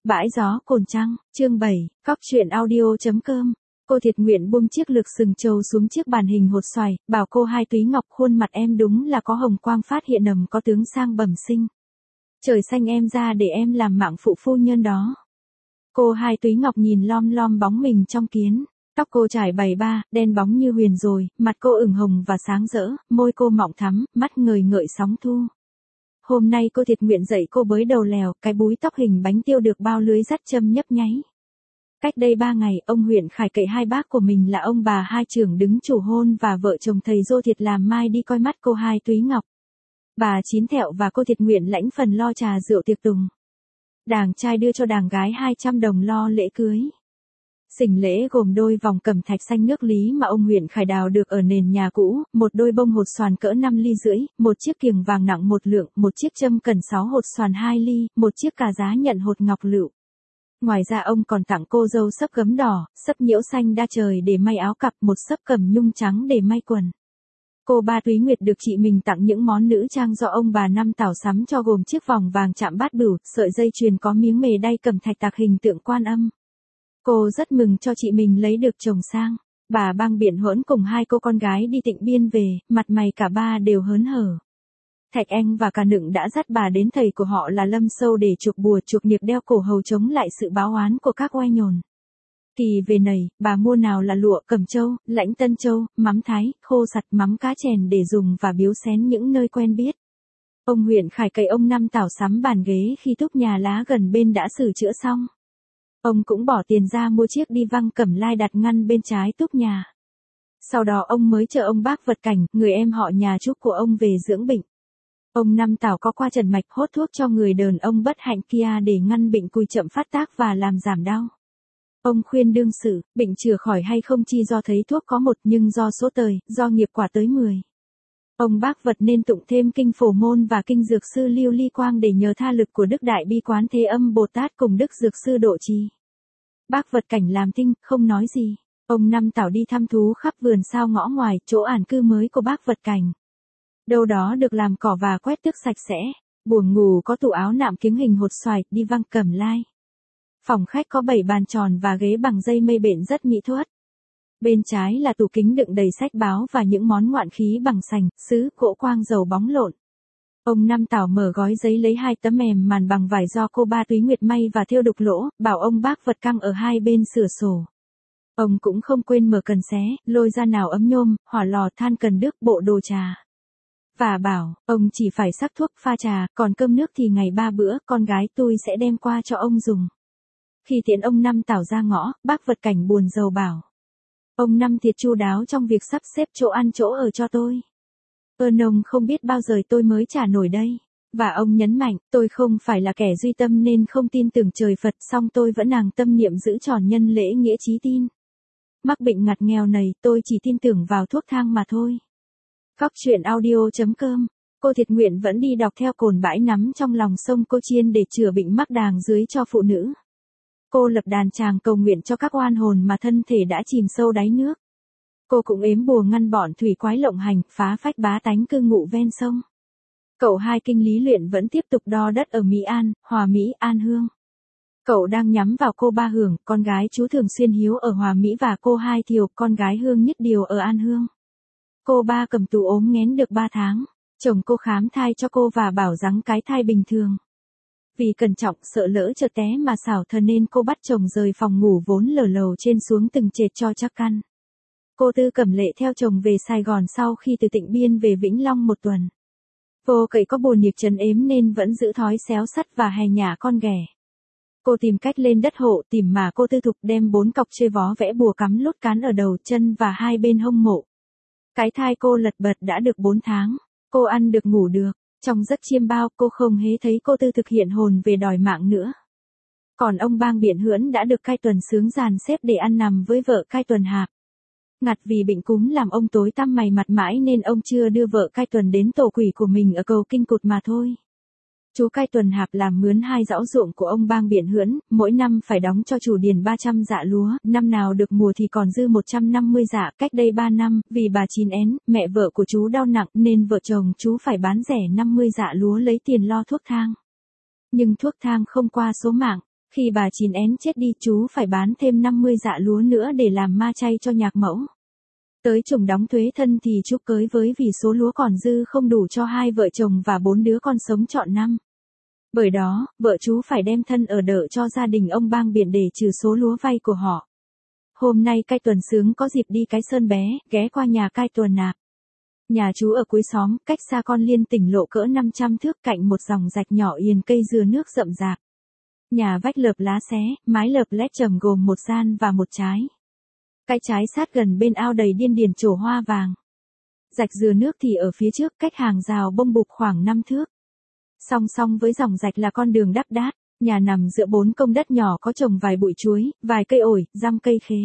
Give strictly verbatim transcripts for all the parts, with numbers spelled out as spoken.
Bãi gió Cồn Trăng, chương bảy, cóc truyện audio.com. Cô thiệt nguyện buông chiếc lược sừng trâu xuống chiếc bàn hình hột xoài, bảo cô Hai Túy Ngọc, khuôn mặt em đúng là có hồng quang phát hiện ầm có tướng sang bẩm sinh. Trời xanh em ra để em làm mạng phụ phu nhân đó. Cô Hai Túy Ngọc nhìn lom lom bóng mình trong kiến. Tóc cô trải bảy ba, đen bóng như huyền rồi, mặt cô ửng hồng và sáng rỡ, môi cô mọng thắm, mắt ngời ngợi sóng thu. Hôm nay cô thiệt nguyện dạy cô bới đầu lèo, cái búi tóc hình bánh tiêu được bao lưới dắt châm nhấp nháy. Cách đây ba ngày, ông huyện Khải cậy hai bác của mình là ông bà Hai trưởng đứng chủ hôn và vợ chồng thầy Dô Thiệt làm mai đi coi mắt cô Hai Túy Ngọc. Bà Chín Thẹo và cô thiệt nguyện lãnh phần lo trà rượu tiệc tùng. Đàng trai đưa cho đàng gái hai trăm đồng lo lễ cưới. Sỉnh lễ gồm đôi vòng cẩm thạch xanh nước lý mà ông huyện Khải đào được ở nền nhà cũ, một đôi bông hột xoàn cỡ năm ly rưỡi, một chiếc kiềng vàng nặng một lượng, một chiếc châm cần sáu hột xoàn hai ly, một chiếc cà giá nhận hột ngọc lựu. Ngoài ra ông còn tặng cô dâu sấp gấm đỏ, sấp nhiễu xanh đa trời để may áo cặp, một sấp cẩm nhung trắng để may quần. Cô Ba Túy Nguyệt được chị mình tặng những món nữ trang do ông bà Năm Tảo sắm cho, gồm chiếc vòng vàng chạm bát bửu, sợi dây chuyền có miếng mề đay cẩm thạch tạc hình tượng Quan Âm. Cô rất mừng cho chị mình lấy được chồng sang. Bà Bang Biện Hỡn cùng hai cô con gái đi Tịnh Biên về, mặt mày cả ba đều hớn hở. Thạch Anh và Cả Nựng đã dắt bà đến thầy của họ là Lâm Sâu để chuộc bùa chuộc nghiệp đeo cổ hầu chống lại sự báo oán của các oai nhồn. Kỳ về nầy, bà mua nào là lụa, cẩm châu, lãnh tân châu, mắm thái, khô sặt, mắm cá chèn để dùng và biếu xén những nơi quen biết. Ông huyện Khải cậy ông Năm Tảo sắm bàn ghế khi túp nhà lá gần bên đã sửa chữa xong. Ông cũng bỏ tiền ra mua chiếc đi văng cẩm lai đặt ngăn bên trái túp nhà. Sau đó ông mới chờ ông bác Vật Cảnh, người em họ nhà Trúc của ông về dưỡng bệnh. Ông Năm Tảo có qua trần mạch hốt thuốc cho người đàn ông bất hạnh kia để ngăn bệnh cùi chậm phát tác và làm giảm đau. Ông khuyên đương sự, bệnh chữa khỏi hay không chi do thấy thuốc có một nhưng do số tời, do nghiệp quả tới mười. Ông bác Vật nên tụng thêm kinh Phổ Môn và kinh Dược Sư Lưu Ly Quang để nhờ tha lực của Đức Đại Bi Quán Thế Âm Bồ Tát cùng Đức Dược Sư độ trì. Bác Vật Cảnh làm thinh, không nói gì. Ông Năm Tảo đi thăm thú khắp vườn sao ngõ ngoài, chỗ ản cư mới của bác Vật Cảnh. Đâu đó được làm cỏ và quét tước sạch sẽ. Buồng ngủ có tủ áo nạm kiếng hình hột xoài, đi văng cẩm lai. Phòng khách có bảy bàn tròn và ghế bằng dây mây bện rất mỹ thuật. Bên trái là tủ kính đựng đầy sách báo và những món ngoạn khí bằng sành, sứ, gỗ quang dầu bóng lộn. Ông Năm Tảo mở gói giấy lấy hai tấm mềm màn bằng vải do cô Ba Túy Nguyệt may và thêu đục lỗ, bảo ông bác Vật căng ở hai bên sửa sổ. Ông cũng không quên mở cần xé, lôi ra nào ấm nhôm, hỏa lò, than cần đước, bộ đồ trà. Và bảo, ông chỉ phải sắc thuốc pha trà, còn cơm nước thì ngày ba bữa, con gái tôi sẽ đem qua cho ông dùng. Khi tiễn ông Năm Tảo ra ngõ, bác Vật Cảnh buồn rầu bảo. Ông Năm thiệt chu đáo trong việc sắp xếp chỗ ăn chỗ ở cho tôi. Ơn ông không biết bao giờ tôi mới trả nổi đây. Và ông nhấn mạnh, tôi không phải là kẻ duy tâm nên không tin tưởng trời Phật, song tôi vẫn nàng tâm niệm giữ tròn nhân lễ nghĩa chí tin. Mắc bệnh ngặt nghèo này, tôi chỉ tin tưởng vào thuốc thang mà thôi. Cóc truyện audio.com. Cô thiệt nguyện vẫn đi đọc theo cồn bãi nắm trong lòng sông Cô Chiên để chữa bệnh mắc đàng dưới cho phụ nữ. Cô lập đàn tràng cầu nguyện cho các oan hồn mà thân thể đã chìm sâu đáy nước. Cô cũng ếm bùa ngăn bọn thủy quái lộng hành, phá phách bá tánh cư ngụ ven sông. Cậu Hai kinh lý luyện vẫn tiếp tục đo đất ở Mỹ An, Hòa Mỹ, An Hương. Cậu đang nhắm vào cô Ba Hưởng, con gái chú Thường Xuyên Hiếu ở Hòa Mỹ và cô Hai Thiều, con gái Hương Nhất Điều ở An Hương. Cô Ba cầm tù ốm nghén được ba tháng. Chồng cô khám thai cho cô và bảo rằng cái thai bình thường. Vì cẩn trọng sợ lỡ chợt té mà xảo thân nên cô bắt chồng rời phòng ngủ vốn lở lầu trên xuống từng trệt cho chắc căn. Cô Tư Cẩm Lệ theo chồng về Sài Gòn sau khi từ Tịnh Biên về Vĩnh Long một tuần. Vô cậy có bồ nhiệt trấn ếm nên vẫn giữ thói xéo sắt và hè nhả con ghẻ. Cô tìm cách lên đất hộ tìm mà cô Tư Thục đem bốn cọc chê vó vẽ bùa cắm lốt cán ở đầu chân và hai bên hông mộ. Cái thai cô lật bật đã được bốn tháng. Cô ăn được ngủ được. Trong giấc chiêm bao cô không hề thấy cô Tư thực hiện hồn về đòi mạng nữa. Còn ông Bang Biện Hưỡn đã được cai tuần sướng dàn xếp để ăn nằm với vợ cai tuần Hạp. Ngặt vì bệnh cúm làm ông tối tăm mày mặt mãi nên ông chưa đưa vợ cai tuần đến tổ quỷ của mình ở cầu Kinh Cụt mà thôi. Chú cai tuần Hạp làm mướn hai dõu ruộng của ông Bang Biện Hưỡn, mỗi năm phải đóng cho chủ điền ba trăm dạ lúa, năm nào được mùa thì còn dư một trăm năm mươi dạ. Cách đây ba năm, vì bà Chín Én, mẹ vợ của chú đau nặng nên vợ chồng chú phải bán rẻ năm mươi dạ lúa lấy tiền lo thuốc thang. Nhưng thuốc thang không qua số mạng. Khi bà Chín én chết đi chú phải bán thêm năm mươi dạ lúa nữa để làm ma chay cho nhạc mẫu. Tới chùng đóng thuế thân thì chú cưới với vì số lúa còn dư không đủ cho hai vợ chồng và bốn đứa con sống trọn năm. Bởi đó, vợ chú phải đem thân ở đợ cho gia đình ông Bang Biển để trừ số lúa vay của họ. Hôm nay Cai Tuần Sướng có dịp đi Cái Sơn bé, ghé qua nhà Cai Tuần Nạp. Nhà chú ở cuối xóm, cách xa Con Liên tỉnh lộ cỡ năm trăm thước cạnh một dòng rạch nhỏ yên cây dừa nước rậm rạp. Nhà vách lợp lá xé, mái lợp lét trầm gồm một gian và một trái. Cái trái sát gần bên ao đầy điên điển trổ hoa vàng. Rạch dừa nước thì ở phía trước cách hàng rào bông bục khoảng năm thước. Song song với dòng rạch là con đường đắp đát, nhà nằm giữa bốn công đất nhỏ có trồng vài bụi chuối, vài cây ổi, răm cây khế.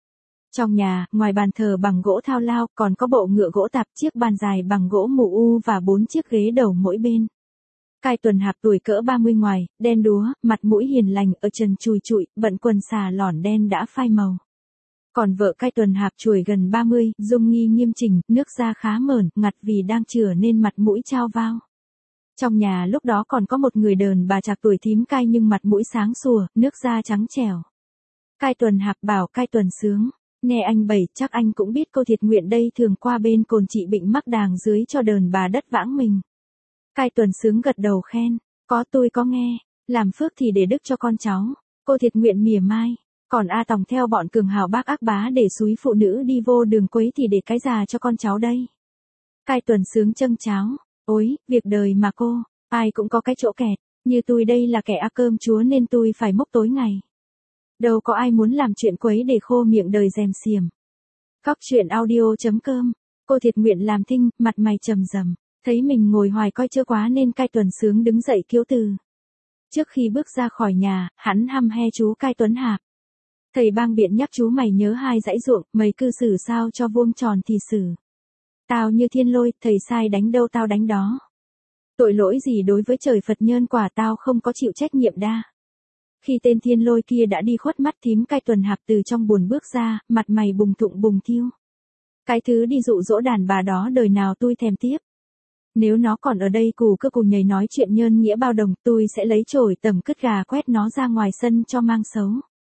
Trong nhà, ngoài bàn thờ bằng gỗ thao lao, còn có bộ ngựa gỗ tạp, chiếc bàn dài bằng gỗ mù u và bốn chiếc ghế đầu mỗi bên. Cai Tuần Hạp tuổi cỡ ba mươi ngoài, đen đúa, mặt mũi hiền lành, ở trần chùi chụi, bận quần xà lỏn đen đã phai màu. Còn vợ Cai Tuần Hạp chuồi gần ba mươi, dung nghi nghiêm chỉnh, nước da khá mởn, ngặt vì đang chửa nên mặt mũi trao vao. Trong nhà lúc đó còn có một người đờn bà chạc tuổi thím Cai nhưng mặt mũi sáng sủa, nước da trắng trẻo. Cai Tuần Hạp bảo Cai Tuần Sướng, nghe anh bảy, chắc anh cũng biết cô Thiệt Nguyện đây thường qua bên cồn chị Bệnh mắc đàng dưới cho đờn bà đất vãng mình. Cai Tuần Sướng gật đầu khen, có tôi có nghe, làm phước thì để đức cho con cháu. Cô Thiệt Nguyện mỉa mai, còn A Tòng theo bọn cường hào bác ác bá để xúi phụ nữ đi vô đường quấy thì để cái già cho con cháu đây. Cai Tuần Sướng châng cháo, ôi, việc đời mà cô, ai cũng có cái chỗ kẹt, như tôi đây là kẻ ác cơm chúa nên tôi phải mốc tối ngày. Đâu có ai muốn làm chuyện quấy để khô miệng đời rèm xiềm. Cóc truyện audio chấm com, cô Thiệt Nguyện làm thinh, mặt mày trầm rầm, thấy mình ngồi hoài coi chưa quá nên Cai Tuần Sướng đứng dậy kiếu từ. Trước khi bước ra khỏi nhà, hắn hăm he chú Cai Tuấn Hạp. Thầy Bang Biện nhắc chú mày nhớ hai dãy ruộng, mày cư xử sao cho vuông tròn thì xử. Tao như thiên lôi, thầy sai đánh đâu tao đánh đó. Tội lỗi gì đối với trời Phật nhân quả tao không có chịu trách nhiệm đa. Khi tên thiên lôi kia đã đi khuất mắt thím Cai Tuần Hạp từ trong buồn bước ra, mặt mày bùng thụng bùng thiêu. Cái thứ đi dụ dỗ đàn bà đó đời nào tôi thèm tiếp. Nếu nó còn ở đây cù cơ cù nhầy nói chuyện nhân nghĩa bao đồng, tôi sẽ lấy chổi tầm cứt gà quét nó ra ngoài sân cho mang xấu.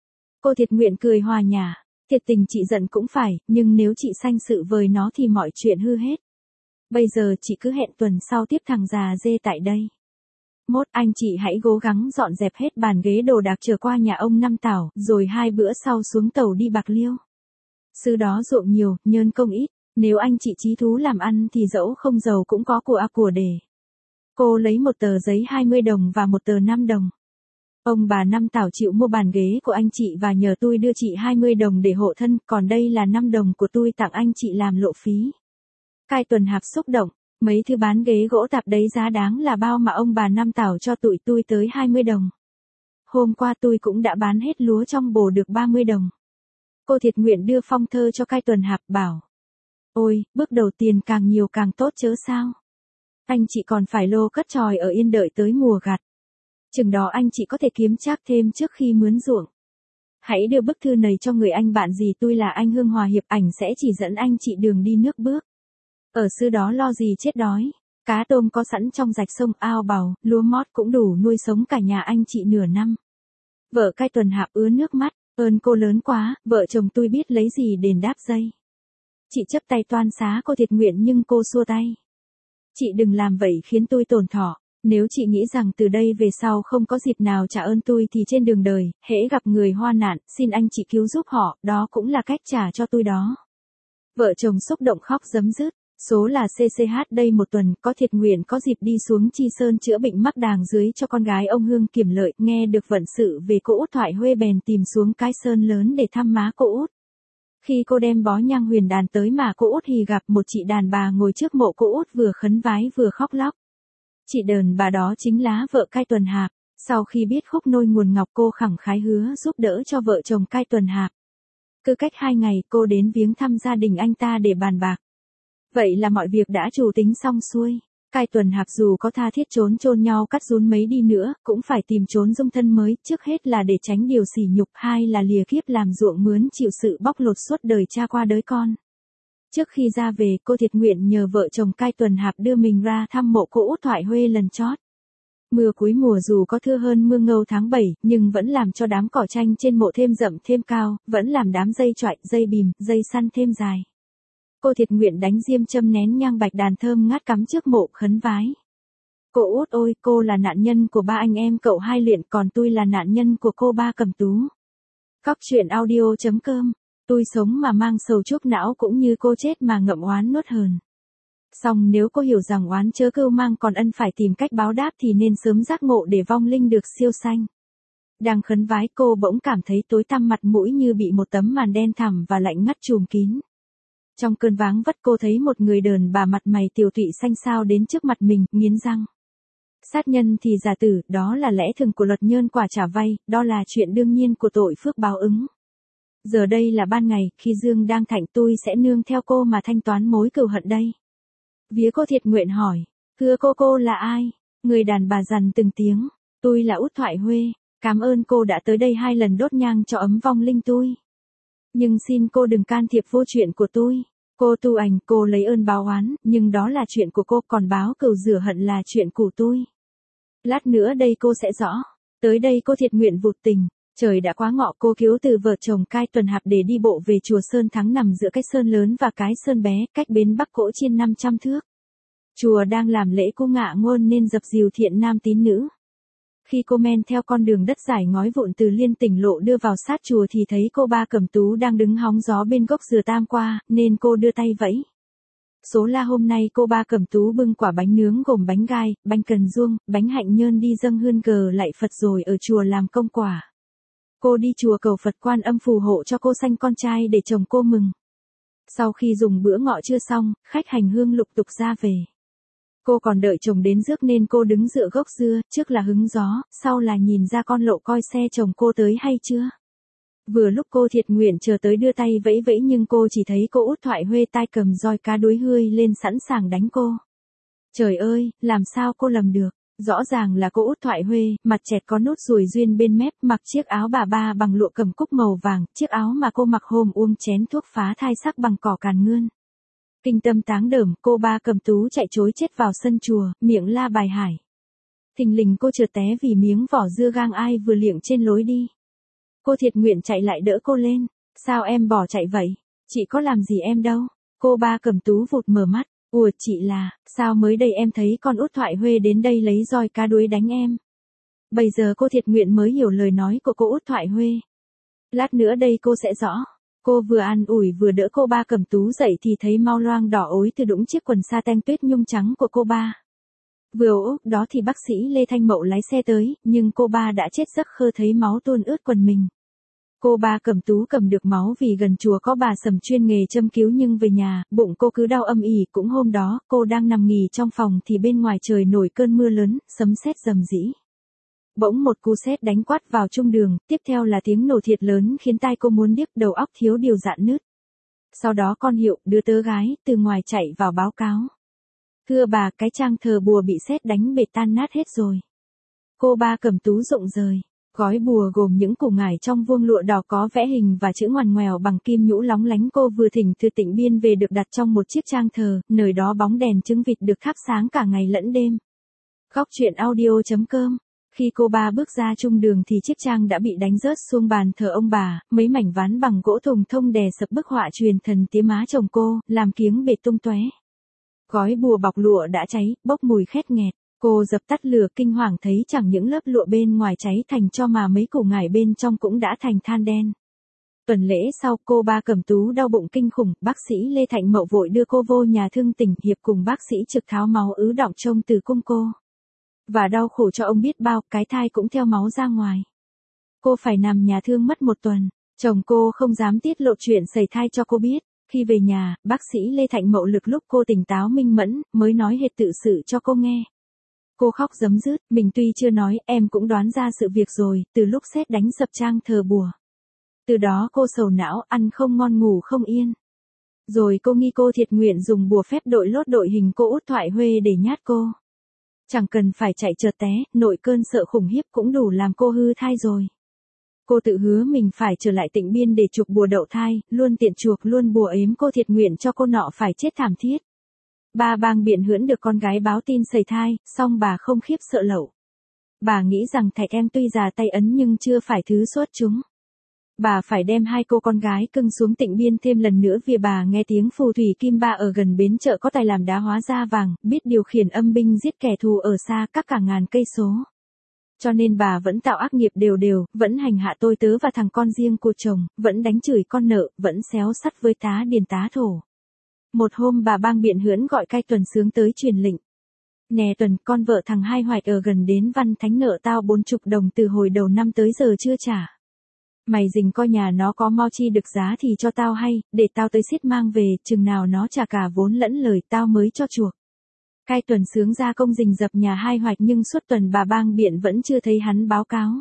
Cô Thiệt Nguyện cười hòa nhả, thiệt tình chị giận cũng phải, nhưng nếu chị sanh sự với nó thì mọi chuyện hư hết. Bây giờ chị cứ hẹn tuần sau tiếp thằng già dê tại đây. Mốt anh chị hãy cố gắng dọn dẹp hết bàn ghế đồ đạc trở qua nhà ông Năm Tảo, rồi hai bữa sau xuống tàu đi Bạc Liêu. Xứ đó ruộng nhiều, nhơn công ít, nếu anh chị chí thú làm ăn thì dẫu không giàu cũng có của a của để. Cô lấy một tờ giấy hai mươi đồng và một tờ năm đồng. Ông bà Năm Tảo chịu mua bàn ghế của anh chị và nhờ tôi đưa chị hai mươi đồng để hộ thân, còn đây là năm đồng của tôi tặng anh chị làm lộ phí. Cai Tuần Hạp xúc động, mấy thứ bán ghế gỗ tạp đấy giá đáng là bao mà ông bà Năm Tảo cho tụi tôi tới hai mươi đồng. Hôm qua tôi cũng đã bán hết lúa trong bồ được ba mươi đồng. Cô Thiệt Nguyện đưa phong thơ cho Cai Tuần Hạp bảo. Ôi, bước đầu tiền càng nhiều càng tốt chớ sao. Anh chị còn phải lô cất tròi ở yên đợi tới mùa gặt. Chừng đó anh chị có thể kiếm trác thêm trước khi mướn ruộng. Hãy đưa bức thư này cho người anh bạn gì tôi là anh Hương Hòa Hiệp, ảnh sẽ chỉ dẫn anh chị đường đi nước bước. Ở xứ đó lo gì chết đói, cá tôm có sẵn trong rạch sông ao bào, lúa mót cũng đủ nuôi sống cả nhà anh chị nửa năm. Vợ Cai Tuần Hạp ứa nước mắt, ơn cô lớn quá, vợ chồng tôi biết lấy gì đền đáp dây. Chị chấp tay toan xá cô Thiệt Nguyện nhưng cô xua tay. Chị đừng làm vậy khiến tôi tổn thọ. Nếu chị nghĩ rằng từ đây về sau không có dịp nào trả ơn tôi thì trên đường đời, hễ gặp người hoạn nạn, xin anh chị cứu giúp họ, đó cũng là cách trả cho tôi đó. Vợ chồng xúc động khóc rấm rứt, số là xê xê hát đây một tuần, có Thiệt Nguyện có dịp đi xuống Chi Sơn chữa bệnh mắc đàng dưới cho con gái ông Hương Kiểm Lợi, nghe được vận sự về cô út Thoại Huê bèn tìm xuống Cái Sơn lớn để thăm má cô út. Khi cô đem bó nhang huyền đàn tới mà cô út thì gặp một chị đàn bà ngồi trước mộ cô út vừa khấn vái vừa khóc lóc. Chị đờn bà đó chính là vợ Cai Tuần Hạp, sau khi biết khúc nôi nguồn ngọc cô khẳng khái hứa giúp đỡ cho vợ chồng Cai Tuần Hạp. Cứ cách hai ngày cô đến viếng thăm gia đình anh ta để bàn bạc. Vậy là mọi việc đã chủ tính xong xuôi. Cai Tuần Hạp dù có tha thiết trốn chôn nhau cắt rún mấy đi nữa, cũng phải tìm trốn dung thân mới, trước hết là để tránh điều sỉ nhục, hai là lìa kiếp làm ruộng mướn chịu sự bóc lột suốt đời cha qua đới con. Trước khi ra về, cô Thiệt Nguyện nhờ vợ chồng Cai Tuần Hạp đưa mình ra thăm mộ cô út Thoại Huê lần chót. Mưa cuối mùa dù có thưa hơn mưa ngâu tháng bảy, nhưng vẫn làm cho đám cỏ tranh trên mộ thêm rậm thêm cao, vẫn làm đám dây choại, dây bìm, dây săn thêm dài. Cô thiệt nguyện đánh diêm châm nén nhang bạch đàn thơm ngát cắm trước mộ khấn vái. Cô út ôi, cô là nạn nhân của ba anh em cậu Hai Luyện, còn tôi là nạn nhân của cô Ba Cẩm Tú. Cóc truyện audio chấm com. Tôi sống mà mang sầu chuốc não cũng như cô chết mà ngậm oán nuốt hờn. Song nếu cô hiểu rằng oán chớ cưu mang còn ân phải tìm cách báo đáp thì nên sớm giác ngộ để vong linh được siêu sanh. Đang khấn vái cô bỗng cảm thấy tối tăm mặt mũi như bị một tấm màn đen thẳm và lạnh ngắt trùm kín. Trong cơn váng vất cô thấy một người đờn bà mặt mày tiều tụy xanh xao đến trước mặt mình, nghiến răng. Sát nhân thì giả tử, đó là lẽ thường của luật nhân quả trả vay, đó là chuyện đương nhiên của tội phước báo ứng. Giờ đây là ban ngày, khi dương đang thạnh tôi sẽ nương theo cô mà thanh toán mối cừu hận đây. Vía cô thiệt nguyện hỏi, thưa cô cô là ai? Người đàn bà dằn từng tiếng, tôi là Út Thoại Huê, cảm ơn cô đã tới đây hai lần đốt nhang cho ấm vong linh tôi. Nhưng xin cô đừng can thiệp vô chuyện của tôi. Cô tu ảnh, cô lấy ơn báo oán, nhưng đó là chuyện của cô, còn báo cừu rửa hận là chuyện của tôi. Lát nữa đây cô sẽ rõ. Tới đây cô thiệt nguyện vụt tình. Trời đã quá ngọ, cô cứu từ vợ chồng Cai Tuần Hạp để đi bộ về chùa Sơn Thắng nằm giữa cái sơn lớn và cái sơn bé, cách bến Bắc Cỗ Chiên năm trăm thước. Chùa đang làm lễ cô ngạ ngôn nên dập dìu thiện nam tín nữ. Khi cô men theo con đường đất dài ngói vụn từ Liên Tỉnh Lộ đưa vào sát chùa thì thấy cô Ba Cẩm Tú đang đứng hóng gió bên gốc dừa tam qua, nên cô đưa tay vẫy. Số là hôm nay cô Ba Cẩm Tú bưng quả bánh nướng gồm bánh gai, bánh cần ruông, bánh hạnh nhơn đi dâng hương cờ lạy Phật rồi ở chùa làm công quả. Cô đi chùa cầu Phật Quan Âm phù hộ cho cô sanh con trai để chồng cô mừng. Sau khi dùng bữa ngọ trưa xong, khách hành hương lục tục ra về. Cô còn đợi chồng đến rước nên cô đứng dựa gốc dưa, trước là hứng gió, sau là nhìn ra con lộ coi xe chồng cô tới hay chưa. Vừa lúc cô thiệt nguyện chờ tới đưa tay vẫy vẫy nhưng cô chỉ thấy cô Út Thoại Huê tay cầm roi cá đuối hươi lên sẵn sàng đánh cô. Trời ơi, làm sao cô lầm được, rõ ràng là cô Út Thoại Huê, mặt chẹt có nốt ruồi duyên bên mép, mặc chiếc áo bà ba bằng lụa cầm cúc màu vàng, chiếc áo mà cô mặc hôm uống chén thuốc phá thai sắc bằng cỏ càn ngươn. Kinh tâm táng đởm, cô Ba Cẩm Tú chạy trối chết vào sân chùa, miệng la bài hải. Thình lình cô trượt té vì miếng vỏ dưa gang ai vừa liệng trên lối đi. Cô thiệt nguyện chạy lại đỡ cô lên. Sao em bỏ chạy vậy? Chị có làm gì em đâu. Cô Ba Cẩm Tú vụt mở mắt. Ủa chị là, sao mới đây em thấy con Út Thoại Huê đến đây lấy roi cá đuối đánh em. Bây giờ cô thiệt nguyện mới hiểu lời nói của cô Út Thoại Huê. Lát nữa đây cô sẽ rõ. Cô vừa an ủi vừa đỡ cô Ba Cẩm Tú dậy thì thấy mau loang đỏ ối từ đũng chiếc quần sa tanh tuyết nhung trắng của cô Ba. Vừa úp đó thì bác sĩ Lê Thanh Mậu lái xe tới, nhưng cô Ba đã chết giấc khơ thấy máu tuôn ướt quần mình. Cô Ba Cẩm Tú cầm được máu vì gần chùa có bà Sầm chuyên nghề châm cứu nhưng về nhà, bụng cô cứ đau âm ỉ. Cũng hôm đó, cô đang nằm nghỉ trong phòng thì bên ngoài trời nổi cơn mưa lớn, sấm sét rầm rĩ. Bỗng một cú sét đánh quát vào trung đường, tiếp theo là tiếng nổ thiệt lớn khiến tai cô muốn điếc, đầu óc thiếu điều dạn nứt. Sau đó con Hiệu, đứa tớ gái, từ ngoài chạy vào báo cáo. Thưa bà, cái trang thờ bùa bị sét đánh bể tan nát hết rồi. Cô Ba Cẩm Tú rụng rời. Gói bùa gồm những củ ngải trong vuông lụa đỏ có vẽ hình và chữ ngoằn ngoèo bằng kim nhũ lóng lánh. Cô vừa thỉnh từ Tịnh Biên về được đặt trong một chiếc trang thờ, nơi đó bóng đèn trứng vịt được thắp sáng cả ngày lẫn đêm. Cóc truyện audio chấm com. Khi cô Ba bước ra trung đường thì chiếc trang đã bị đánh rớt xuống bàn thờ ông bà, mấy mảnh ván bằng gỗ thùng thông đè sập bức họa truyền thần tía má chồng cô, làm kiếng bể tung tóe. Gói bùa bọc lụa đã cháy, bốc mùi khét nghẹt. Cô dập tắt lửa kinh hoàng thấy chẳng những lớp lụa bên ngoài cháy thành tro mà mấy củ ngải bên trong cũng đã thành than đen. Tuần lễ sau, cô Ba Cẩm Tú đau bụng kinh khủng, bác sĩ Lê Thạnh Mậu vội đưa cô vô nhà thương tỉnh Hiệp cùng bác sĩ Trực tháo máu ứ đọng trông từ cung cô. Và đau khổ cho ông biết bao, cái thai cũng theo máu ra ngoài. Cô phải nằm nhà thương mất một tuần, chồng cô không dám tiết lộ chuyện sẩy thai cho cô biết. Khi về nhà, bác sĩ Lê Thạnh Mậu lực lúc cô tỉnh táo minh mẫn, mới nói hệt tự sự cho cô nghe. Cô khóc rấm rứt, mình tuy chưa nói, em cũng đoán ra sự việc rồi, từ lúc sét đánh sập trang thờ bùa. Từ đó cô sầu não, ăn không ngon ngủ không yên. Rồi cô nghi cô thiệt nguyện dùng bùa phép đội lốt đội hình cô Út Thoại Huê để nhát cô. Chẳng cần phải chạy trượt té, nội cơn sợ khủng khiếp cũng đủ làm cô hư thai rồi. Cô tự hứa mình phải trở lại Tịnh Biên để chuộc bùa đậu thai, luôn tiện chuộc luôn bùa ếm cô thiệt nguyện cho cô nọ phải chết thảm thiết. Ba bang biện hưỡn được con gái báo tin sẩy thai, song bà không khiếp sợ lậu. Bà nghĩ rằng Thạch Em tuy già tay ấn nhưng chưa phải thứ xuất chúng. Bà phải đem hai cô con gái cưng xuống Tịnh Biên thêm lần nữa vì bà nghe tiếng phù thủy Kim Ba ở gần bến chợ có tài làm đá hóa da vàng, biết điều khiển âm binh giết kẻ thù ở xa các cả ngàn cây số. Cho nên bà vẫn tạo ác nghiệp đều đều, vẫn hành hạ tôi tớ và thằng con riêng của chồng, vẫn đánh chửi con nợ, vẫn xéo sắt với tá điền tá thổ. Một hôm bà bang biện hưỡn gọi cai Tuần Sướng tới truyền lệnh. Nè Tuần, con vợ thằng Hai Hoạch ở gần đến Văn Thánh nợ tao bốn chục đồng từ hồi đầu năm tới giờ chưa trả. Mày dình coi nhà nó có mau chi được giá thì cho tao hay, để tao tới xiết mang về, chừng nào nó trả cả vốn lẫn lời tao mới cho chuộc. Cai Tuần Sướng ra công rình dập nhà Hai Hoạch nhưng suốt tuần bà bang biện vẫn chưa thấy hắn báo cáo.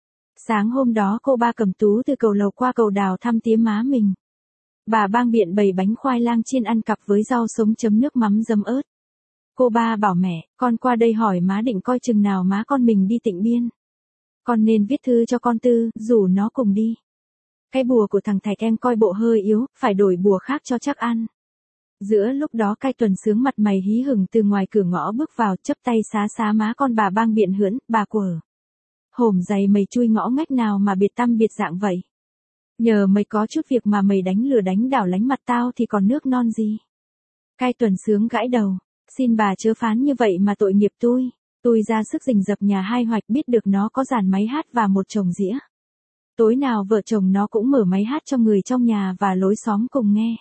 Sáng hôm đó cô ba cầm tú từ cầu lầu qua cầu đào thăm tía má mình. Bà bang biện bày bánh khoai lang chiên ăn cặp với rau sống chấm nước mắm dấm ớt. Cô ba bảo mẹ, con qua đây hỏi má định coi chừng nào má con mình đi Tịnh Biên. Con nên viết thư cho con Tư, rủ nó cùng đi. Cái bùa của thằng Thạch Em coi bộ hơi yếu, phải đổi bùa khác cho chắc ăn. Giữa lúc đó cai Tuần Sướng mặt mày hí hửng từ ngoài cửa ngõ bước vào, chấp tay xá xá má con bà bang biện hưỡn, bà quở. Hổm dày mày chui ngõ ngách nào mà biệt tăm biệt dạng vậy? Nhờ mày có chút việc mà mày đánh lừa đánh đảo lánh mặt tao thì còn nước non gì? Cai Tuần Sướng gãi đầu, xin bà chớ phán như vậy mà tội nghiệp tôi. Tôi ra sức rình dập nhà Hai Hoạch biết được nó có dàn máy hát và một chồng dĩa. Tối nào vợ chồng nó cũng mở máy hát cho người trong nhà và lối xóm cùng nghe.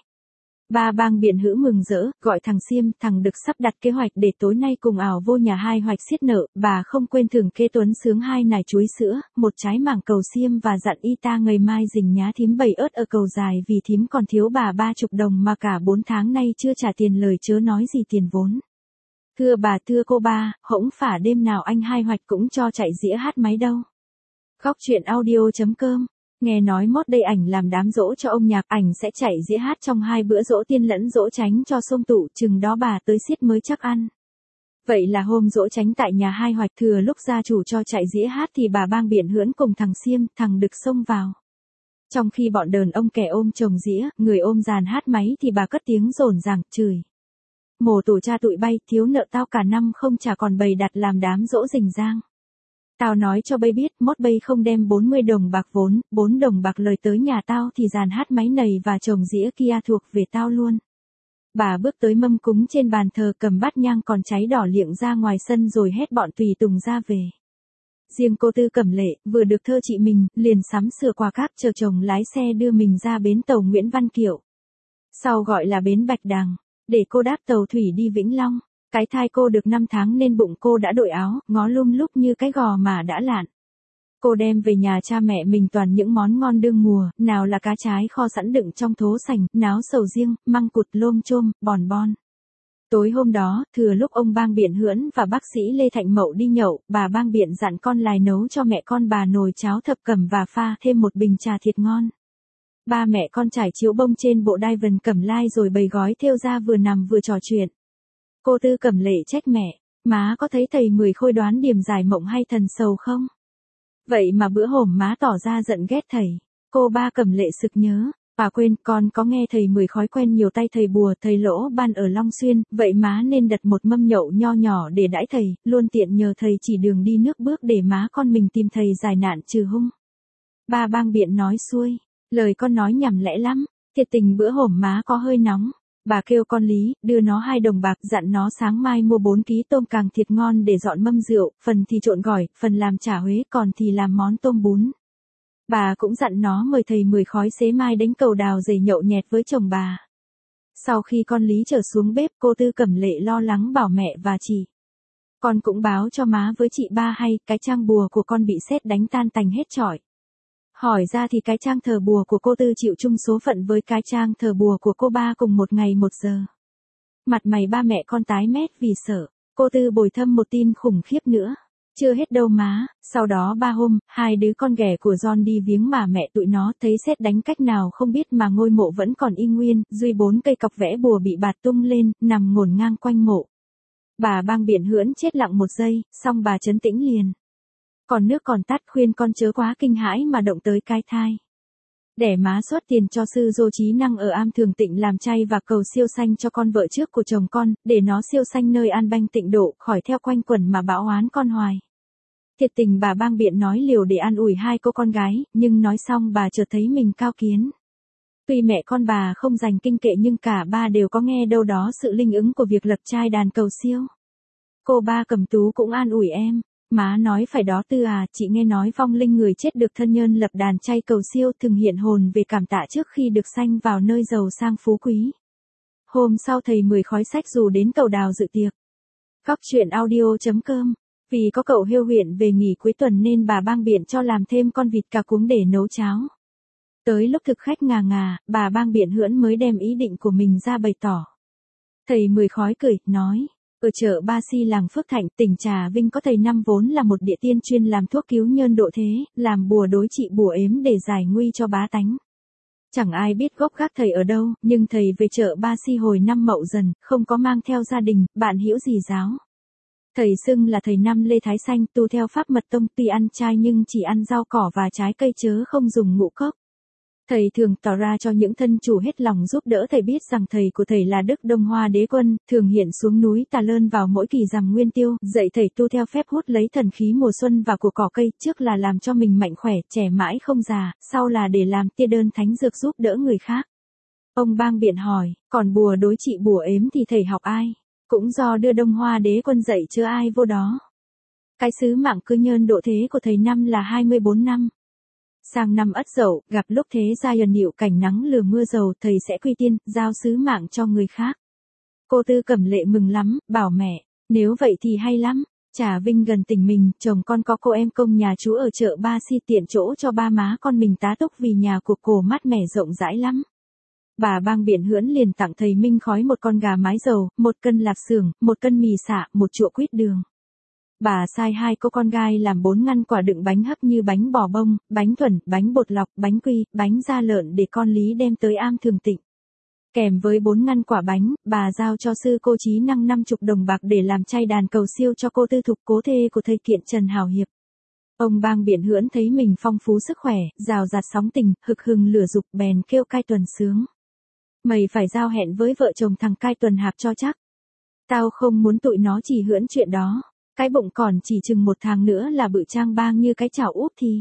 Ba bang biện hữu mừng rỡ, gọi thằng Xiêm, thằng Đực sắp đặt kế hoạch để tối nay cùng ảo vô nhà Hai Hoạch xiết nợ, bà không quên thưởng kê Tuấn Sướng hai nải chuối sữa, một trái mảng cầu xiêm và dặn y ta ngày mai rình nhá thím bày ớt ở cầu dài vì thím còn thiếu bà ba chục đồng mà cả bốn tháng nay chưa trả tiền lời chớ nói gì tiền vốn. Thưa bà thưa cô ba, hỗng phả đêm nào anh Hai Hoạch cũng cho chạy dĩa hát máy đâu. Góc truyện audio chấm com. Nghe nói mốt đây ảnh làm đám giỗ cho ông nhạc, ảnh sẽ chạy dĩa hát trong hai bữa giỗ tiên lẫn giỗ tránh cho xông tụ, chừng đó bà tới xiết mới chắc ăn. Vậy là hôm giỗ tránh tại nhà Hai Hoạch, thừa lúc gia chủ cho chạy dĩa hát thì bà bang biện hưỡn cùng thằng Xiêm, thằng Đực xông vào. Trong khi bọn đờn ông kẻ ôm chồng dĩa, người ôm dàn hát máy thì bà cất tiếng rồn ràng, chửi. Mồ tổ cha tụi bay, thiếu nợ tao cả năm không trả còn bày đặt làm đám dỗ rình rang. Tao nói cho bay biết, mốt bay không đem bốn mươi đồng bạc vốn, bốn đồng bạc lời tới nhà tao thì dàn hát máy này và chồng dĩa kia thuộc về tao luôn. Bà bước tới mâm cúng trên bàn thờ cầm bát nhang còn cháy đỏ liệng ra ngoài sân rồi hét bọn tùy tùng ra về. Riêng cô Tư Cẩm Lệ, vừa được thơ chị mình, liền sắm sửa quà cáp chờ chồng lái xe đưa mình ra bến tàu Nguyễn Văn Kiệu. Sau gọi là bến Bạch Đằng, để cô đáp tàu thủy đi Vĩnh Long. Cái thai cô được năm tháng nên bụng cô đã đội áo, ngó lum lúc như cái gò mà đã lạn. Cô đem về nhà cha mẹ mình toàn những món ngon đương mùa, nào là cá trái kho sẵn đựng trong thố sành, náo sầu riêng, măng cụt lôm chôm, bòn bon. Tối hôm đó, thừa lúc ông bang biện hưỡn và bác sĩ Lê Thạnh Mậu đi nhậu, bà bang biện dặn con lài nấu cho mẹ con bà nồi cháo thập cẩm và pha thêm một bình trà thiệt ngon. Ba mẹ con trải chiếu bông trên bộ đai vần cẩm lai rồi bày gói thêu ra vừa nằm vừa trò chuyện. Cô Tư Cẩm Lệ trách mẹ, má có thấy thầy Mười Khôi đoán điềm giải mộng hay thần sầu không? Vậy mà bữa hổm má tỏ ra giận ghét thầy. Cô ba Cẩm Lệ sực nhớ, bà quên con có nghe thầy Mười Khói quen nhiều tay thầy bùa thầy lỗ ban ở Long Xuyên, vậy má nên đặt một mâm nhậu nho nhỏ để đãi thầy, luôn tiện nhờ thầy chỉ đường đi nước bước để má con mình tìm thầy giải nạn trừ hung. Ba bang biện nói xuôi, lời con nói nhảm lẽ lắm, thiệt tình bữa hổm má có hơi nóng. Bà kêu con Lý, đưa nó hai đồng bạc, dặn nó sáng mai mua bốn ký tôm càng thiệt ngon để dọn mâm rượu, phần thì trộn gỏi, phần làm chả Huế, còn thì làm món tôm bún. Bà cũng dặn nó mời thầy Mười Khói xế mai đánh cầu đào dày nhậu nhẹt với chồng bà. Sau khi con Lý trở xuống bếp, cô Tư Cẩm Lệ lo lắng bảo mẹ và chị. Con cũng báo cho má với chị ba hay, cái trang bùa của con bị sét đánh tan tành hết trọi. Hỏi ra thì cái trang thờ bùa của cô Tư chịu chung số phận với cái trang thờ bùa của cô ba cùng một ngày một giờ. Mặt mày ba mẹ con tái mét vì sợ, cô Tư bồi thâm một tin khủng khiếp nữa. Chưa hết đâu má, sau đó ba hôm, hai đứa con ghẻ của John đi viếng mà mẹ tụi nó thấy sét đánh cách nào không biết mà ngôi mộ vẫn còn y nguyên, duy bốn cây cọc vẽ bùa bị bạt tung lên, nằm ngổn ngang quanh mộ. Bà bang biện hưỡn chết lặng một giây, xong bà trấn tĩnh liền. Còn nước còn tắt khuyên con chớ quá kinh hãi mà động tới cái thai. Để má xuất tiền cho sư Dô Trí Năng ở Am Thường Tịnh làm chay và cầu siêu sanh cho con vợ trước của chồng con, để nó siêu sanh nơi an banh tịnh độ, khỏi theo quanh quẩn mà bão oán con hoài. Thiệt tình bà bang biện nói liều để an ủi hai cô con gái, nhưng nói xong bà chợt thấy mình cao kiến. Tuy mẹ con bà không dành kinh kệ nhưng cả ba đều có nghe đâu đó sự linh ứng của việc lập trai đàn cầu siêu. Cô ba Cẩm Tú cũng an ủi em. Má nói phải đó Tư à, chị nghe nói vong linh người chết được thân nhân lập đàn chay cầu siêu thường hiện hồn về cảm tạ trước khi được sanh vào nơi giàu sang phú quý. Hôm sau thầy mời khói sách dù đến cầu đào dự tiệc. Cóc truyện audio chấm com. Vì có cậu Hiêu huyện về nghỉ cuối tuần nên bà bang biện cho làm thêm con vịt cà cuống để nấu cháo. Tới lúc thực khách ngà ngà, bà bang biện hưỡn mới đem ý định của mình ra bày tỏ. Thầy mười khói cười, nói, ở chợ Ba Si làng Phước Thạnh, tỉnh Trà Vinh có thầy năm vốn là một địa tiên chuyên làm thuốc cứu nhân độ thế, làm bùa đối trị bùa ếm để giải nguy cho bá tánh. Chẳng ai biết gốc gác thầy ở đâu, nhưng thầy về chợ Ba Si hồi năm Mậu Dần, không có mang theo gia đình, bạn hữu gì giáo. Thầy xưng là thầy Năm Lê Thái Xanh, tu theo pháp mật tông, tuy ăn chay nhưng chỉ ăn rau cỏ và trái cây chớ không dùng ngũ cốc. Thầy thường tỏ ra cho những thân chủ hết lòng giúp đỡ. Thầy biết rằng thầy của thầy là Đức Đông Hoa Đế Quân, thường hiện xuống núi Tà Lơn vào mỗi kỳ rằm Nguyên Tiêu, dạy thầy tu theo phép hút lấy thần khí mùa xuân và của cỏ cây, trước là làm cho mình mạnh khỏe, trẻ mãi không già, sau là để làm tia đơn thánh dược giúp đỡ người khác. Ông bang biện hỏi, còn bùa đối trị bùa ếm thì thầy học ai? Cũng do đưa Đông Hoa Đế Quân dạy chứ ai vô đó. Cái sứ mạng cư nhân độ thế của thầy Năm là hai mươi bốn năm. Sang năm Ất Dậu, gặp lúc thế gia dần hiệu cảnh nắng lừa mưa dầu, thầy sẽ quy tiên, giao sứ mạng cho người khác. Cô Tư Cẩm Lệ mừng lắm, bảo mẹ, nếu vậy thì hay lắm. Trà Vinh gần tỉnh mình, chồng con có cô em công nhà chú ở chợ Ba Si tiện chỗ cho ba má con mình tá túc vì nhà của cổ mát mẻ rộng rãi lắm. Bà bang biện hưỡn liền tặng thầy Minh Khói một con gà mái dầu, một cân lạp xưởng, một cân mì xạ, một chụa quýt đường. Bà sai hai cô con gái làm bốn ngăn quả đựng bánh hấp như bánh bò bông, bánh thuần, bánh bột lọc, bánh quy, bánh da lợn để con Lý đem tới am Thường Tịnh. Kèm với bốn ngăn quả bánh, bà giao cho sư cô Trí Năng năm chục đồng bạc để làm chay đàn cầu siêu cho cô Tư Thục, cố thê của thầy Kiện Trần Hào Hiệp. Ông bang biện hưỡn thấy mình phong phú sức khỏe, rào rạt sóng tình, hực hừng lửa dục, bèn kêu Cai Tuần sướng. Mày phải giao hẹn với vợ chồng thằng Cai Tuần Hạp cho chắc. Tao không muốn tụi nó chỉ hưỡn chuyện đó. Cái bụng còn chỉ chừng một tháng nữa là bự trang bang như cái chảo úp thì.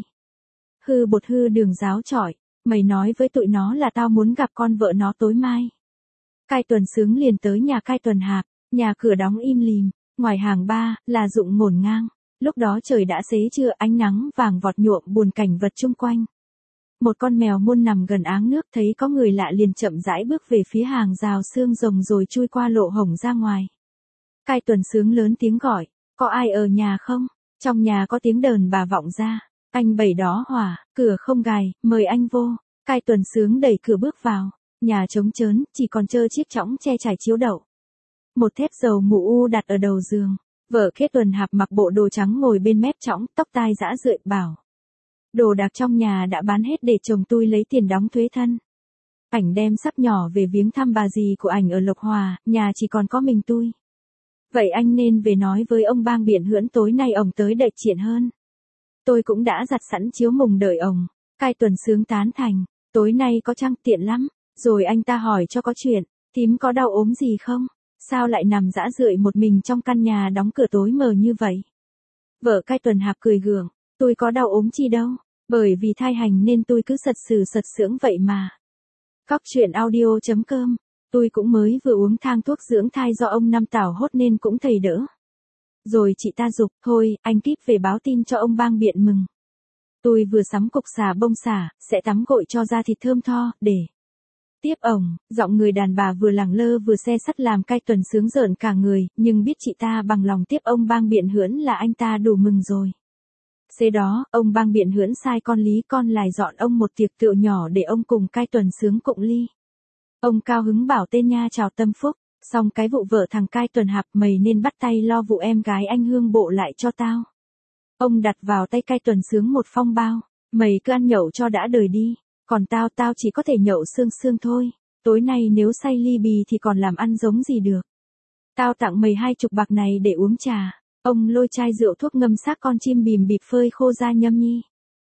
Hư bột hư đường giáo chỏi, mày nói với tụi nó là tao muốn gặp con vợ nó tối mai. Cai Tuần sướng liền tới nhà Cai Tuần Hạp, nhà cửa đóng im lìm, ngoài hàng ba là rụng ngổn ngang. Lúc đó trời đã xế trưa, ánh nắng vàng vọt nhuộm buồn cảnh vật chung quanh. Một con mèo muôn nằm gần áng nước, thấy có người lạ liền chậm rãi bước về phía hàng rào xương rồng rồi chui qua lỗ hổng ra ngoài. Cai Tuần sướng lớn tiếng gọi, có ai ở nhà không? Trong nhà có tiếng đờn bà vọng ra. Anh Bảy đó hỏa, cửa không gài, mời anh vô. Cai Tuần sướng đẩy cửa bước vào. Nhà trống trơn, chỉ còn trơ chiếc chõng che trải chiếu đậu. Một thép dầu mù u đặt ở đầu giường. Vợ Kết Tuần Hạp mặc bộ đồ trắng ngồi bên mép chõng, tóc tai rã rượi, bảo. Đồ đạc trong nhà đã bán hết để chồng tôi lấy tiền đóng thuế thân. Ảnh đem sắp nhỏ về viếng thăm bà dì của ảnh ở Lộc Hòa, nhà chỉ còn có mình tôi. Vậy anh nên về nói với ông bang biện hưỡn tối nay ông tới đợi chuyện hơn. Tôi cũng đã giặt sẵn chiếu mùng đợi ông. Cai Tuần sướng tán thành, tối nay có trăng tiện lắm. Rồi anh ta hỏi cho có chuyện, thím có đau ốm gì không? Sao lại nằm rã rượi một mình trong căn nhà đóng cửa tối mờ như vậy? Vợ Cai Tuần Hạp cười gượng, tôi có đau ốm chi đâu, bởi vì thai hành nên tôi cứ sật sừ sật sdưỡng vậy mà. Cóc truyện audio chấm com. Tôi cũng mới vừa uống thang thuốc dưỡng thai do ông Năm Tảo hốt nên cũng thầy đỡ. Rồi chị ta giục, thôi, anh kíp về báo tin cho ông bang biện mừng. Tôi vừa sắm cục xà bông xả, sẽ tắm gội cho da thịt thơm tho, để tiếp ổng. Giọng người đàn bà vừa lẳng lơ vừa xe sắt làm Cai Tuần sướng rợn cả người, nhưng biết chị ta bằng lòng tiếp ông bang biện hưỡn là anh ta đủ mừng rồi. Xế đó, ông bang biện hưỡn sai con Lý con Lài dọn ông một tiệc tựu nhỏ để ông cùng Cai Tuần sướng cụng ly. Ông cao hứng bảo tên nha chào tâm phúc, xong cái vụ vợ thằng Cai Tuần Hạp mày nên bắt tay lo vụ em gái anh Hương Bộ lại cho tao. Ông đặt vào tay Cai Tuần sướng một phong bao, mày cứ ăn nhậu cho đã đời đi, còn tao tao chỉ có thể nhậu xương xương thôi, tối nay nếu say ly bì thì còn làm ăn giống gì được. Tao tặng mày hai chục bạc này để uống trà. Ông lôi chai rượu thuốc ngâm xác con chim bìm bịp phơi khô ra nhâm nhi.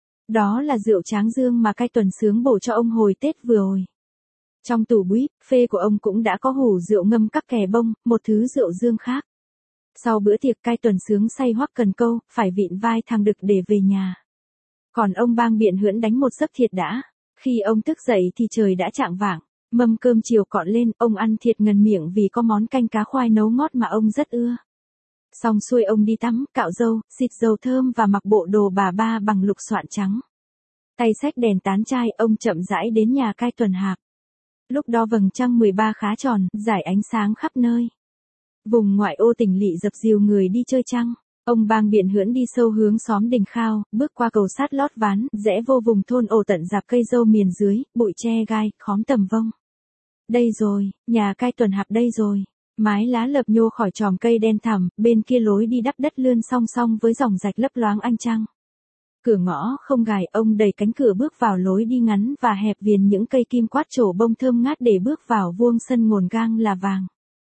Đó là rượu Tráng Dương mà Cai Tuần sướng bổ cho ông hồi Tết vừa rồi. Trong tủ buýt, phê của ông cũng đã có hủ rượu ngâm các kè bông, một thứ rượu dương khác. Sau bữa tiệc cai tuần sướng say hoắc cần câu, phải vịn vai thằng Đực để về nhà. Còn ông Bang Biện Hưỡn đánh một giấc thiệt đã. Khi ông thức dậy thì trời đã chạng vạng, mâm cơm chiều cọn lên, ông ăn thiệt ngần miệng vì có món canh cá khoai nấu ngót mà ông rất ưa. Xong xuôi ông đi tắm, cạo râu, xịt dầu thơm và mặc bộ đồ bà ba bằng lục xoạn trắng. Tay xách đèn tán chai, ông chậm rãi đến nhà cai tuần hạp. Lúc đó vầng trăng mười ba khá tròn, rải ánh sáng khắp nơi. Vùng ngoại ô tỉnh lỵ dập dìu người đi chơi trăng. Ông Bang Biện Hưỡn đi sâu hướng xóm Đình Khao, bước qua cầu sắt lót ván, rẽ vô vùng thôn ổ tận dạp cây dâu miền dưới, bụi tre gai, khóm tầm vông. Đây rồi, nhà cai tuần hạp đây rồi. Mái lá lợp nhô khỏi chòm cây đen thẳm, bên kia lối đi đắp đất lươn song song với dòng rạch lấp loáng ánh trăng. Cửa ngõ không gài, ông đẩy cánh cửa bước vào lối đi ngắn và hẹp viền những cây kim quát trổ bông thơm ngát để bước vào vuông sân ngổn ngang là vàng.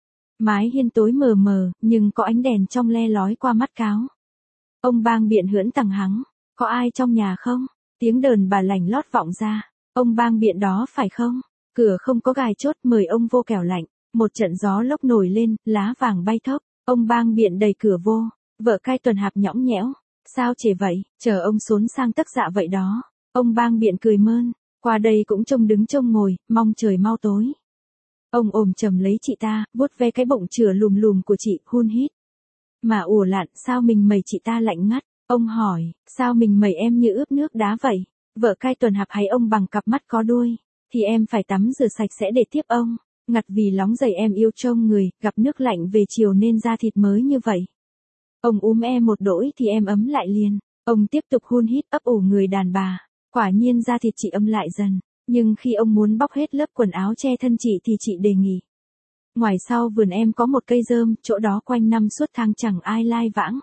Mái hiên tối mờ mờ, nhưng có ánh đèn trong le lói qua mắt cáo. Ông Bang Biện Hưỡn tằng hắng, có ai trong nhà không? Tiếng đờn bà lành lót vọng ra. Ông Bang Biện đó phải không? Cửa không có gài chốt, mời ông vô kẻo lạnh. Một trận gió lốc nổi lên, lá vàng bay thốc. Ông Bang Biện đẩy cửa vô. Vợ cai tuần hạp nhõng nhẽo. Sao chề vậy, chờ ông xốn sang tất dạ vậy đó. Ông Bang Biện cười mơn. Qua đây cũng trông đứng trông ngồi, mong trời mau tối. Ông ôm chầm lấy chị ta, vuốt ve cái bụng chửa lùm lùm của chị, hun hít. Mà ủa lạn, sao mình mẩy chị ta lạnh ngắt? Ông hỏi, sao mình mẩy em như ướp nước đá vậy? Vợ cai tuần hạp hay ông bằng cặp mắt có đuôi. Thì em phải tắm rửa sạch sẽ để tiếp ông. Ngặt vì lóng giày em yêu trông người, gặp nước lạnh về chiều nên da thịt mới như vậy. Ông úm em một đỗi thì em ấm lại liền. Ông tiếp tục hun hít ấp ủ người đàn bà. Quả nhiên da thịt chị ấm lại dần. Nhưng khi ông muốn bóc hết lớp quần áo che thân chị thì chị đề nghị. Ngoài sau vườn em có một cây rơm, chỗ đó quanh năm suốt tháng chẳng ai lai vãng.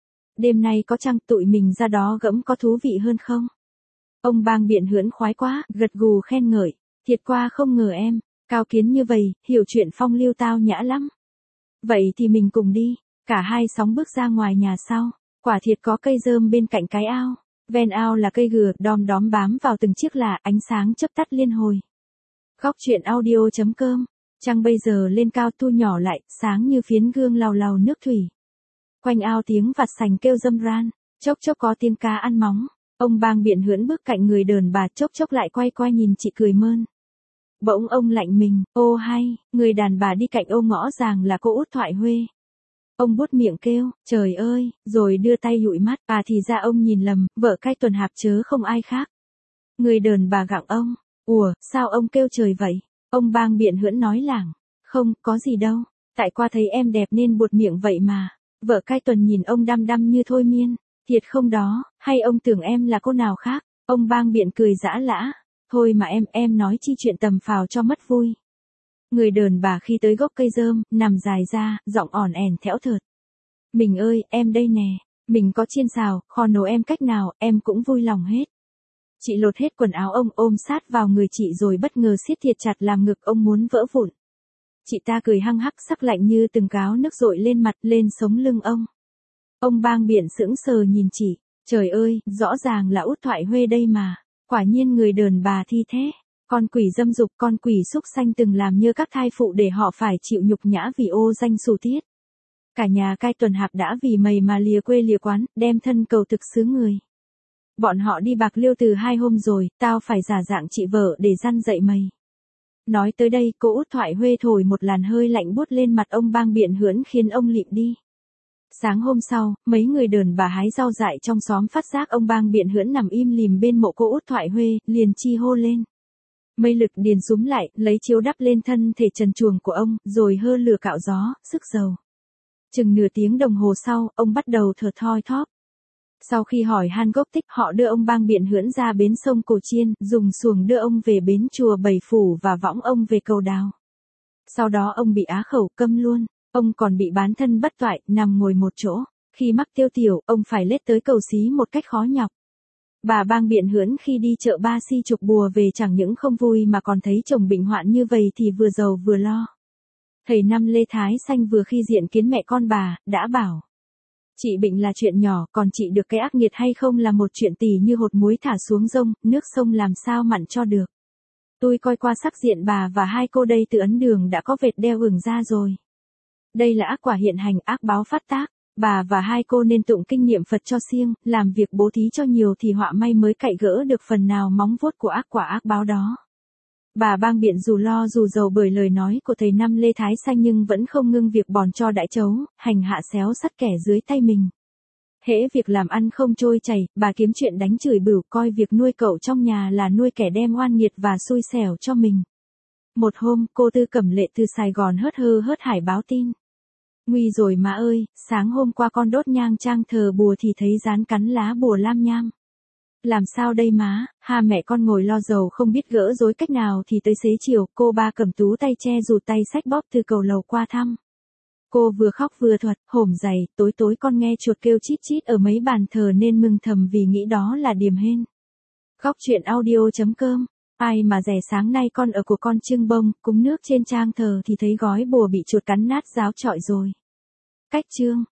Đêm nay có chăng tụi mình ra đó gẫm có thú vị hơn không? Ông Bang Biện Hưỡn khoái quá, gật gù khen ngợi. Thiệt qua không ngờ em, cao kiến như vậy, hiểu chuyện phong lưu tao nhã lắm. Vậy thì mình cùng đi. Cả hai sóng bước ra ngoài nhà sau. Quả thiệt có cây rơm bên cạnh cái ao. Ven ao là cây gừa đom đóm bám vào từng chiếc là ánh sáng chớp tắt liên hồi. Góc truyện audio chấm com. Trăng bây giờ lên cao thu nhỏ lại, sáng như phiến gương lào lào nước thủy. Quanh ao tiếng vặt sành kêu râm ran, chốc chốc có tiếng cá ăn móng. Ông Bang Biện Hưỡn bước cạnh người đờn bà, chốc chốc lại quay qua nhìn chị cười mơn. Bỗng ông lạnh mình, ô hay, người đàn bà đi cạnh ông ngõ ràng là cô Út Thoại Huê. Ông buốt miệng kêu, trời ơi, rồi đưa tay dụi mắt, à thì ra ông nhìn lầm, vợ cai tuần hạp chớ không ai khác. Người đờn bà gặng ông, ủa, sao ông kêu trời vậy? Ông Bang Biện Hưỡn nói lảng, không, có gì đâu, tại qua thấy em đẹp nên buột miệng vậy mà. Vợ cai tuần nhìn ông đăm đăm như thôi miên, thiệt không đó, hay ông tưởng em là cô nào khác? Ông Bang Biện cười giã lã, thôi mà em, em nói chi chuyện tầm phào cho mất vui. Người đờn bà khi tới gốc cây rơm, nằm dài ra, giọng ỏn ẻn thẽo thượt. Mình ơi, em đây nè, mình có chiên xào, kho nấu em cách nào, em cũng vui lòng hết. Chị lột hết quần áo ông ôm sát vào người chị rồi bất ngờ siết thiệt chặt làm ngực ông muốn vỡ vụn. Chị ta cười hăng hắc sắc lạnh như từng gáo nước dội lên mặt lên sống lưng ông. Ông Bang Biện sững sờ nhìn chị, trời ơi, rõ ràng là Út Thoại Huê đây mà, quả nhiên người đờn bà thi thế. Con quỷ dâm dục, con quỷ xúc sanh từng làm như các thai phụ để họ phải chịu nhục nhã vì ô danh xù tiết. Cả nhà cai tuần hạp đã vì mày mà lìa quê lìa quán, đem thân cầu thực xứ người. Bọn họ đi bạc liêu từ hai hôm rồi, tao phải giả dạng chị vợ để răn dậy mày. Nói tới đây, cô Út Thoại Huê thổi một làn hơi lạnh buốt lên mặt ông Bang Biện Hưỡn khiến ông lịm đi. Sáng hôm sau, mấy người đờn bà hái rau dại trong xóm phát giác ông Bang Biện Hưỡn nằm im lìm bên mộ cô Út Thoại Huê, liền chi hô lên. Mây lực điền súm lại, lấy chiếu đắp lên thân thể trần truồng của ông, rồi hơ lửa cạo gió, sức dầu. Chừng nửa tiếng đồng hồ sau, ông bắt đầu thở thoi thóp. Sau khi hỏi han gốc tích, họ đưa ông Bang Biện Hưỡn ra bến sông Cổ Chiên, dùng xuồng đưa ông về bến chùa Bảy Phủ và võng ông về cầu Đào. Sau đó ông bị á khẩu câm luôn, ông còn bị bán thân bất toại, nằm ngồi một chỗ. Khi mắc tiêu tiểu, ông phải lết tới cầu xí một cách khó nhọc. Bà Bang Biện Hưỡn khi đi chợ Ba Si trục bùa về chẳng những không vui mà còn thấy chồng bệnh hoạn như vậy thì vừa giàu vừa lo. Thầy Năm Lê Thái Xanh vừa khi diện kiến mẹ con bà, đã bảo. Chị bệnh là chuyện nhỏ, còn chị được cái ác nghiệt hay không là một chuyện tỉ như hột muối thả xuống rông, nước sông làm sao mặn cho được. Tôi coi qua sắc diện bà và hai cô đây từ ấn đường đã có vệt đeo ửng ra rồi. Đây là ác quả hiện hành, ác báo phát tác. Bà và hai cô nên tụng kinh niệm Phật cho siêng, làm việc bố thí cho nhiều thì họa may mới cạy gỡ được phần nào móng vuốt của ác quả ác báo đó. Bà bang biện dù lo dù giàu bởi lời nói của thầy Năm Lê Thái Xanh nhưng vẫn không ngưng việc bòn cho đại trấu, hành hạ xéo sắt kẻ dưới tay mình. Hễ việc làm ăn không trôi chảy, bà kiếm chuyện đánh chửi bửu, coi việc nuôi cậu trong nhà là nuôi kẻ đem oan nghiệt và xui xẻo cho mình. Một hôm, cô Tư Cẩm Lệ từ Sài Gòn hớt hơ hớt hải báo tin. Nguy rồi má ơi, sáng hôm qua con đốt nhang trang thờ bùa thì thấy rán cắn lá bùa lam nham. Làm sao đây má, ha mẹ con ngồi lo dầu không biết gỡ rối cách nào thì tới xế chiều, cô ba cầm tú tay che dù tay xách bóp từ cầu lầu qua thăm. Cô vừa khóc vừa thuật, hổm dày, tối tối con nghe chuột kêu chít chít ở mấy bàn thờ nên mừng thầm vì nghĩ đó là điềm hên. Góc truyện audio chấm com. Ai mà rẻ sáng nay con ở của con trưng bông, cúng nước trên trang thờ thì thấy gói bùa bị chuột cắn nát ráo trọi rồi. Cách chương.